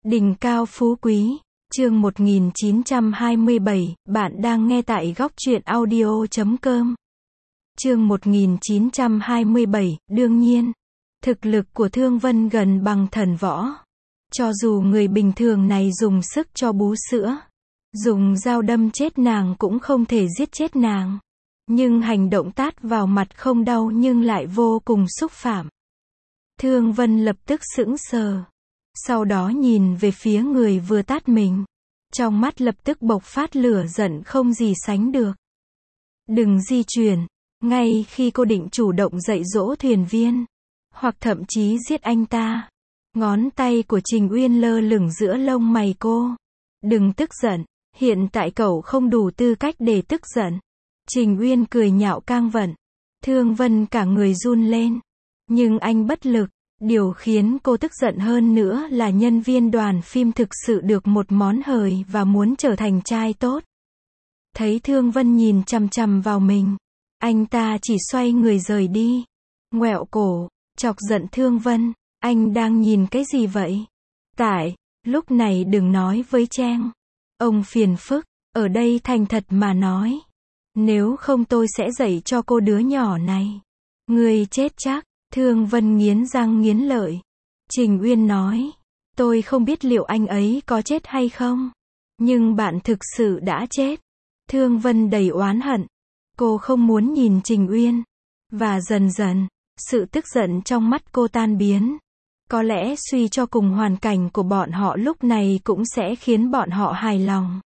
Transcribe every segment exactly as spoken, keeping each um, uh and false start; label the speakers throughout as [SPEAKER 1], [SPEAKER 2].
[SPEAKER 1] Đỉnh cao phú quý, chương một nghìn chín trăm hai mươi bảy, bạn đang nghe tại góc truyện audio chấm com. Chương một nghìn chín trăm hai mươi bảy, đương nhiên, thực lực của Thương Vân gần bằng thần võ. Cho dù người bình thường này dùng sức cho bú sữa, dùng dao đâm chết nàng cũng không thể giết chết nàng. Nhưng hành động tát vào mặt không đau nhưng lại vô cùng xúc phạm. Thương Vân lập tức sững sờ. Sau đó nhìn về phía người vừa tát mình. Trong mắt lập tức bộc phát lửa giận không gì sánh được. Đừng di chuyển. Ngay khi cô định chủ động dạy dỗ thuyền viên, hoặc thậm chí giết anh ta, ngón tay của Trình Uyên lơ lửng giữa lông mày cô. Đừng tức giận. Hiện tại cậu không đủ tư cách để tức giận. Trình Uyên cười nhạo cang vận. Thương Vân cả người run lên. Nhưng anh bất lực. Điều khiến cô tức giận hơn nữa là nhân viên đoàn phim thực sự được một món hời và muốn trở thành trai tốt. Thấy Thương Vân nhìn chằm chằm vào mình, anh ta chỉ xoay người rời đi. Ngoẹo cổ, chọc giận Thương Vân. Anh đang nhìn cái gì vậy? Tại, lúc này đừng nói với Trang. Ông phiền phức, ở đây thành thật mà nói. Nếu không tôi sẽ dạy cho cô đứa nhỏ này. Người chết chắc. Thương Vân nghiến răng nghiến lợi. Trình Uyên nói, tôi không biết liệu anh ấy có chết hay không. Nhưng bạn thực sự đã chết. Thương Vân đầy oán hận. Cô không muốn nhìn Trình Uyên. Và dần dần, sự tức giận trong mắt cô tan biến. Có lẽ suy cho cùng hoàn cảnh của bọn họ lúc này cũng sẽ khiến bọn họ hài lòng.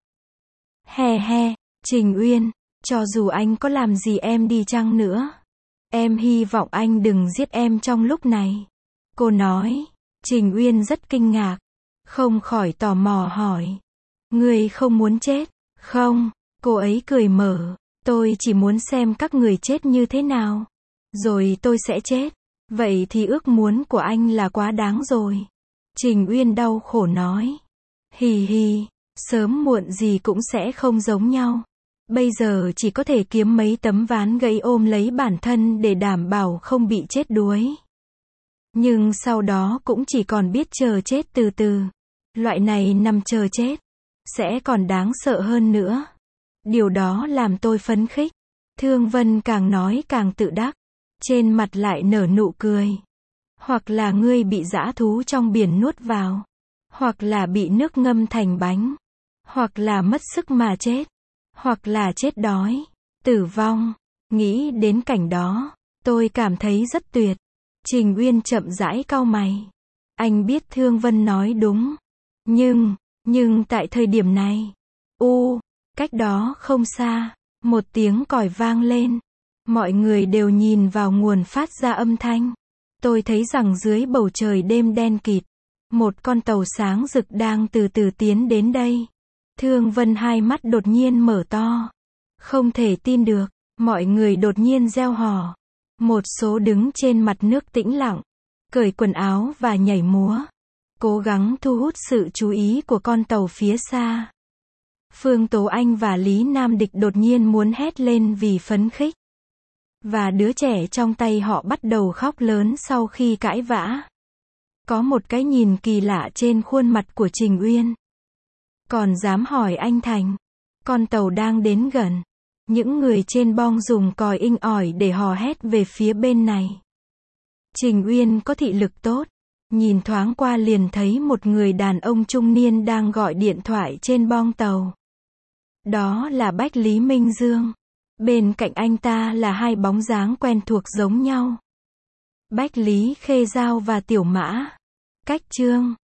[SPEAKER 1] He he, Trình Uyên, cho dù anh có làm gì em đi chăng nữa, em hy vọng anh đừng giết em trong lúc này. Cô nói. Trình Uyên rất kinh ngạc. Không khỏi tò mò hỏi. Người không muốn chết, không? Cô ấy cười mở. Tôi chỉ muốn xem các người chết như thế nào. Rồi tôi sẽ chết. Vậy thì ước muốn của anh là quá đáng rồi. Trình Uyên đau khổ nói. Hì hì, sớm muộn gì cũng sẽ không giống nhau. Bây giờ chỉ có thể kiếm mấy tấm ván gãy ôm lấy bản thân để đảm bảo không bị chết đuối. Nhưng sau đó cũng chỉ còn biết chờ chết từ từ. Loại này nằm chờ chết sẽ còn đáng sợ hơn nữa. Điều đó làm tôi phấn khích. Thương Vân càng nói càng tự đắc. Trên mặt lại nở nụ cười. Hoặc là ngươi bị dã thú trong biển nuốt vào. Hoặc là bị nước ngâm thành bánh. Hoặc là mất sức mà chết. Hoặc là chết đói, tử vong. Nghĩ đến cảnh đó, tôi cảm thấy rất tuyệt. Trình Uyên chậm rãi cau mày. Anh biết Thương Vân nói đúng. Nhưng, nhưng tại thời điểm này, u, cách đó không xa, một tiếng còi vang lên. Mọi người đều nhìn vào nguồn phát ra âm thanh. Tôi thấy rằng dưới bầu trời đêm đen kịt, một con tàu sáng rực đang từ từ tiến đến đây. Thương Vân hai mắt đột nhiên mở to. Không thể tin được, mọi người đột nhiên reo hò. Một số đứng trên mặt nước tĩnh lặng, cởi quần áo và nhảy múa. Cố gắng thu hút sự chú ý của con tàu phía xa. Phương Tố Anh và Lý Nam Địch đột nhiên muốn hét lên vì phấn khích. Và đứa trẻ trong tay họ bắt đầu khóc lớn sau khi cãi vã. Có một cái nhìn kỳ lạ trên khuôn mặt của Trình Uyên. Còn dám hỏi anh Thành. Con tàu đang đến gần. Những người trên bong dùng còi inh ỏi để hò hét về phía bên này. Trình Uyên có thị lực tốt. Nhìn thoáng qua liền thấy một người đàn ông trung niên đang gọi điện thoại trên bong tàu. Đó là Bách Lý Minh Dương. Bên cạnh anh ta là hai bóng dáng quen thuộc giống nhau. Bách Lý Khê Giao và Tiểu Mã. Cách Trương.